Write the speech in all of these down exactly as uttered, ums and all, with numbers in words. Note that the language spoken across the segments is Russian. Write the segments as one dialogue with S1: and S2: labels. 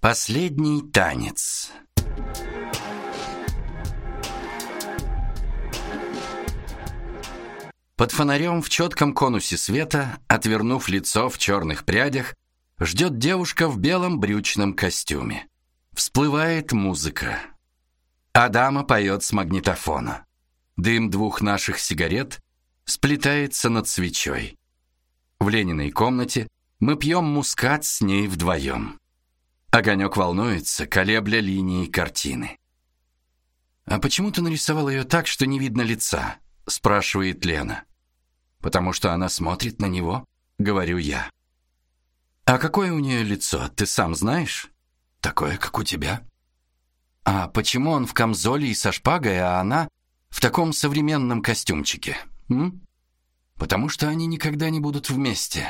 S1: Последний танец. Под фонарем в четком конусе света, отвернув лицо в черных прядях, ждет девушка в белом брючном костюме. Всплывает музыка. Адама поет с магнитофона. Дым двух наших сигарет сплетается над свечой. В Лениной комнате мы пьем мускат с ней вдвоем. Огонек волнуется, колебля линии картины. «А почему ты нарисовал ее так, что не видно лица?» — спрашивает Лена. «Потому что она смотрит на него», — говорю я. «А какое у нее лицо, ты сам знаешь?» «Такое, как у тебя». «А почему он в камзоле и со шпагой, а она в таком современном костюмчике?» м? «Потому что они никогда не будут вместе».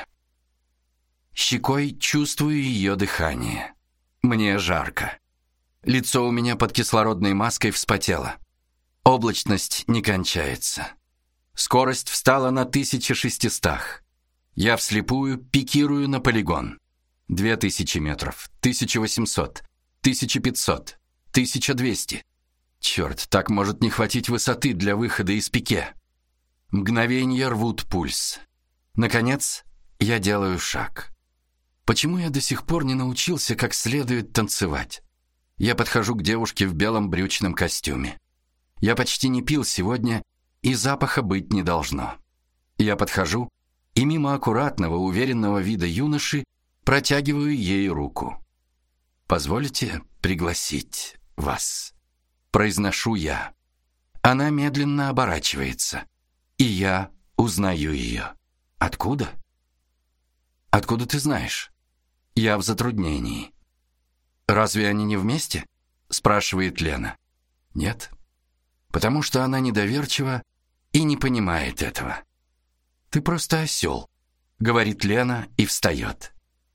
S1: Щекой чувствую ее дыхание. Мне жарко. Лицо у меня под кислородной маской вспотело. Облачность не кончается. Скорость встала на тысяча шестистах. Я вслепую пикирую на полигон. Две тысячи метров, тысяча восемьсот, тысяча пятьсот, тысяча двести. Черт, так может не хватить высоты для выхода из пике. Мгновенья рвут пульс. Наконец, я делаю шаг. Почему я до сих пор не научился как следует танцевать? Я подхожу к девушке в белом брючном костюме. Я почти не пил сегодня, и запаха быть не должно. Я подхожу, и мимо аккуратного, уверенного вида юноши протягиваю ей руку. «Позволите пригласить вас?» Произношу я. Она медленно оборачивается, и я узнаю ее. «Откуда?» «Откуда ты знаешь?» Я в затруднении. «Разве они не вместе?» — спрашивает Лена. «Нет, потому что она недоверчива и не понимает этого». «Ты просто осел», — говорит Лена и встает.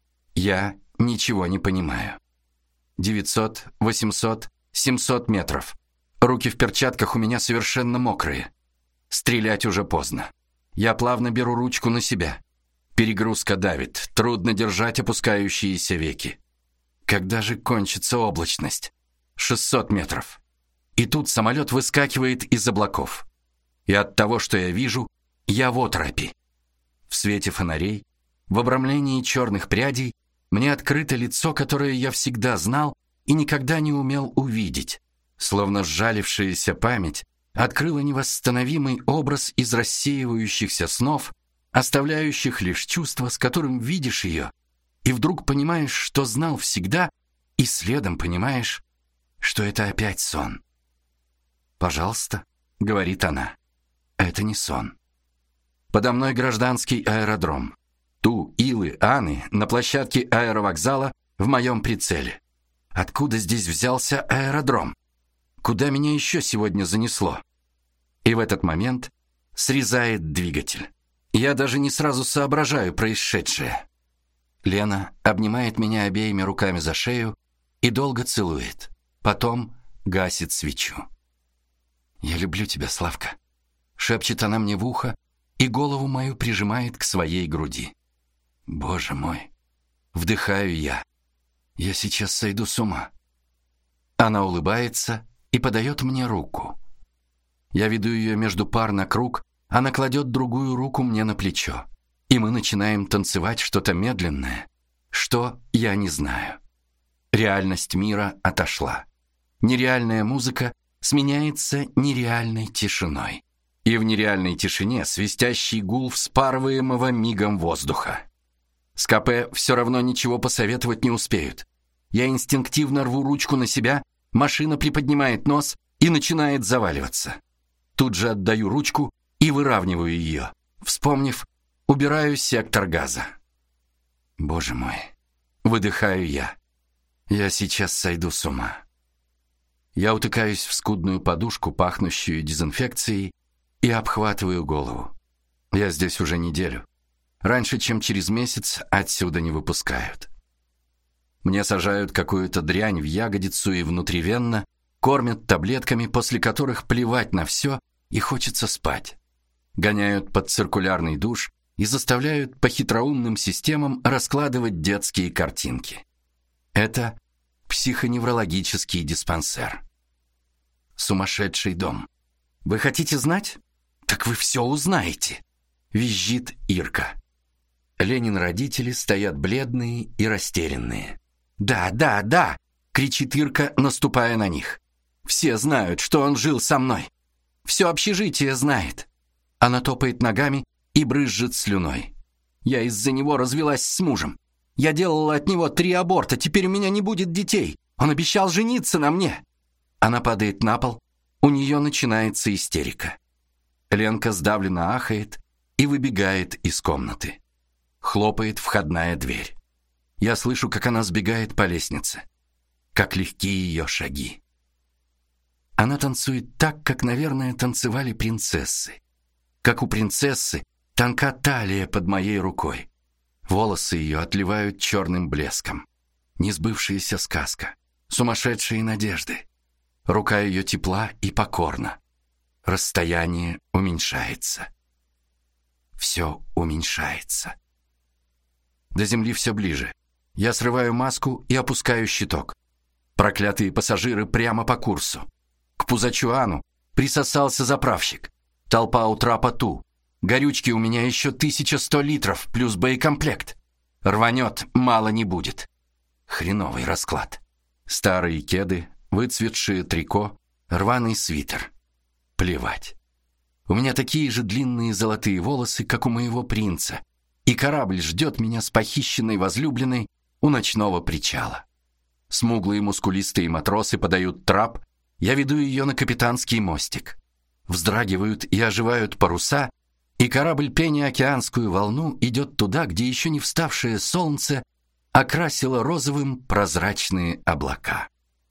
S1: Я ничего не понимаю. девятьсот, восемьсот, семьсот метров. Руки в перчатках у меня совершенно мокрые. Стрелять уже поздно. Я плавно беру ручку на себя. Перегрузка давит, трудно держать опускающиеся веки. Когда же кончится облачность? шестьсот метров. И тут самолет выскакивает из облаков. И от того, что я вижу, я в оторопи. В свете фонарей, в обрамлении черных прядей, мне открыто лицо, которое я всегда знал и никогда не умел увидеть. Словно сжалившаяся память открыла невосстановимый образ из рассеивающихся снов, оставляющих лишь чувство, с которым видишь ее, и вдруг понимаешь, что знал всегда, и следом понимаешь, что это опять сон. «Пожалуйста», — говорит она, — «это не сон». Подо мной гражданский аэродром. Ту, Илы, Аны на площадке аэровокзала в моем прицеле. Откуда здесь взялся аэродром? Куда меня еще сегодня занесло? И в этот момент срезает двигатель. Я даже не сразу соображаю происшедшее. Лена обнимает меня обеими руками за шею и долго целует. Потом гасит свечу. «Я люблю тебя, Славка», — шепчет она мне в ухо и голову мою прижимает к своей груди. «Боже мой!» — вдыхаю я. «Я сейчас сойду с ума». Она улыбается и подает мне руку. Я веду ее между пар на круг, она кладет другую руку мне на плечо, и мы начинаем танцевать что-то медленное, что я не знаю. Реальность мира отошла. Нереальная музыка сменяется нереальной тишиной. И в нереальной тишине свистящий гул вспарываемого мигом воздуха. С КП все равно ничего посоветовать не успеют. Я инстинктивно рву ручку на себя, машина приподнимает нос и начинает заваливаться. Тут же отдаю ручку и выравниваю ее. Вспомнив, убираю сектор газа. Боже мой, выдыхаю я. Я сейчас сойду с ума. Я утыкаюсь в скудную подушку, пахнущую дезинфекцией, и обхватываю голову. Я здесь уже неделю. Раньше, чем через месяц, отсюда не выпускают. Мне сажают какую-то дрянь в ягодицу и внутривенно, кормят таблетками, после которых плевать на все и хочется спать. Гоняют под циркулярный душ и заставляют по хитроумным системам раскладывать детские картинки. Это психоневрологический диспансер. Сумасшедший дом. Вы хотите знать? Так вы все узнаете. Визжит Ирка. Ленин родители стоят бледные и растерянные. Да, да, да, кричит Ирка, наступая на них. Все знают, что он жил со мной. Все общежитие знает. Она топает ногами и брызжет слюной. Я из-за него развелась с мужем. Я делала от него три аборта, теперь у меня не будет детей. Он обещал жениться на мне. Она падает на пол, у нее начинается истерика. Ленка сдавленно ахает и выбегает из комнаты. Хлопает входная дверь. Я слышу, как она сбегает по лестнице. Как легки ее шаги. Она танцует так, как, наверное, танцевали принцессы. Как у принцессы тонка талия под моей рукой. Волосы ее отливают черным блеском. Несбывшаяся сказка. Сумасшедшие надежды. Рука ее тепла и покорна. Расстояние уменьшается. Все уменьшается. До земли все ближе. Я срываю маску и опускаю щиток. Проклятые пассажиры прямо по курсу. К Пузачуану присосался заправщик. Толпа у трапа ту. Горючки у меня еще тысяча сто литров, плюс боекомплект. Рванет, мало не будет. Хреновый расклад. Старые кеды, выцветшее трико, рваный свитер. Плевать. У меня такие же длинные золотые волосы, как у моего принца, и корабль ждет меня с похищенной возлюбленной у ночного причала. Смуглые мускулистые матросы подают трап, я веду ее на капитанский мостик. Вздрагивают и оживают паруса, и корабль, пеня океанскую волну, идет туда, где еще не вставшее солнце окрасило розовым прозрачные облака.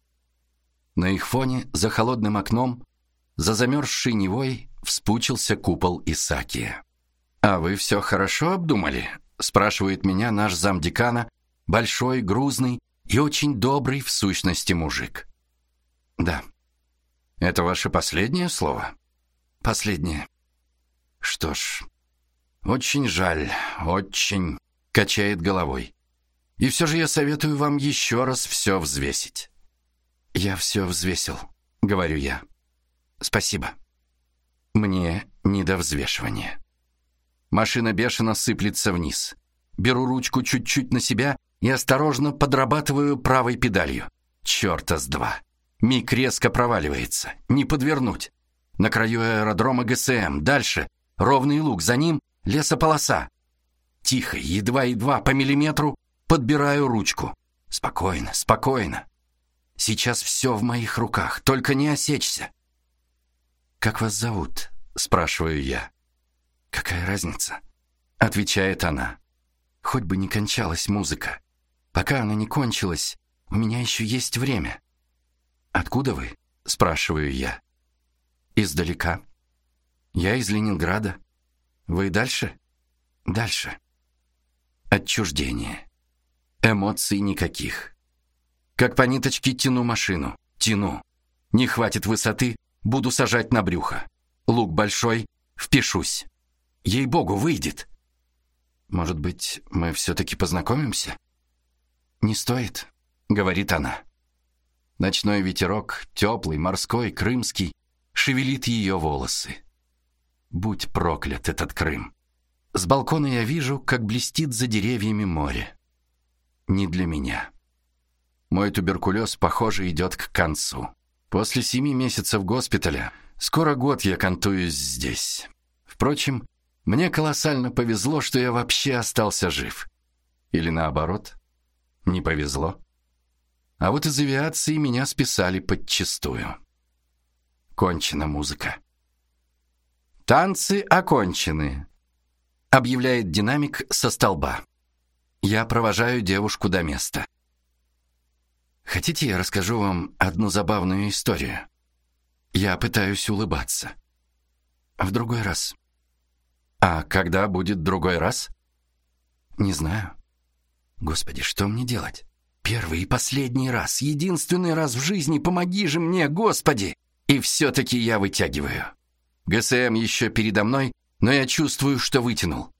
S1: На их фоне, за холодным окном, за замерзшей Невой, вспучился купол Исаакия. «А вы все хорошо обдумали?» — спрашивает меня наш замдекана, большой, грузный и очень добрый в сущности мужик. «Да». «Это ваше последнее слово?» «Последнее». «Что ж, очень жаль, очень», — качает головой. «И все же я советую вам еще раз все взвесить». «Я все взвесил», — говорю я. «Спасибо». Мне не до взвешивания. Машина бешено сыплется вниз. Беру ручку чуть-чуть на себя и осторожно подрабатываю правой педалью. Чёрта с два. Миг резко проваливается. Не подвернуть. На краю аэродрома ГСМ. Дальше ровный луг. За ним лесополоса. Тихо, едва-едва по миллиметру подбираю ручку. Спокойно, спокойно. Сейчас все в моих руках. Только не осечься. «Как вас зовут?» — спрашиваю я. «Какая разница?» — отвечает она. «Хоть бы не кончалась музыка. Пока она не кончилась, у меня еще есть время». «Откуда вы?» — спрашиваю я. «Издалека». «Я из Ленинграда». «Вы дальше?» «Дальше». Отчуждение. Эмоций никаких. Как по ниточке тяну машину. Тяну. Не хватит высоты, буду сажать на брюхо. Лук большой, впишусь. Ей-богу, выйдет. Может быть, мы все-таки познакомимся? Не стоит, говорит она. Ночной ветерок, теплый, морской, крымский, шевелит ее волосы. Будь проклят этот Крым. С балкона я вижу, как блестит за деревьями море. Не для меня. Мой туберкулез, похоже, идет к концу. После семи месяцев госпиталя скоро год я кантуюсь здесь. Впрочем, мне колоссально повезло, что я вообще остался жив. Или наоборот, не повезло. А вот из авиации меня списали подчистую. Кончена музыка. «Танцы окончены», — объявляет динамик со столба. Я провожаю девушку до места. Хотите, я расскажу вам одну забавную историю? Я пытаюсь улыбаться. В другой раз. А когда будет другой раз? Не знаю. Господи, что мне делать? Первый и последний раз, единственный раз в жизни, помоги же мне, Господи! И все-таки я вытягиваю. ГСМ еще передо мной, но я чувствую, что вытянул.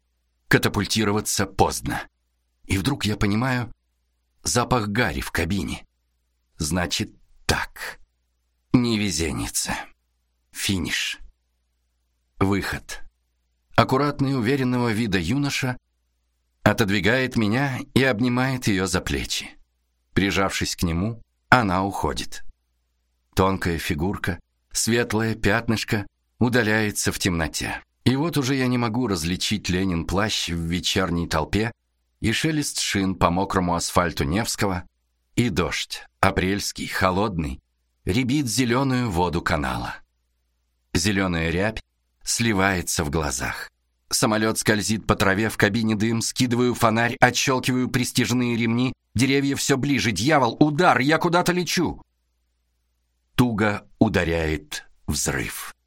S1: Катапультироваться поздно. И вдруг я понимаю запах гари в кабине. Значит, так. Невезенница. Финиш. Выход. Аккуратный, уверенного вида юноша отодвигает меня и обнимает ее за плечи. Прижавшись к нему, она уходит. Тонкая фигурка, светлое пятнышко удаляется в темноте. И вот уже я не могу различить Ленин плащ в вечерней толпе и шелест шин по мокрому асфальту Невского, и дождь, апрельский, холодный, рябит зеленую воду канала. Зеленая рябь сливается в глазах. Самолет скользит по траве, в кабине дым, скидываю фонарь, отщелкиваю пристяжные ремни, деревья все ближе, дьявол, удар, я куда-то лечу. Туго ударяет взрыв.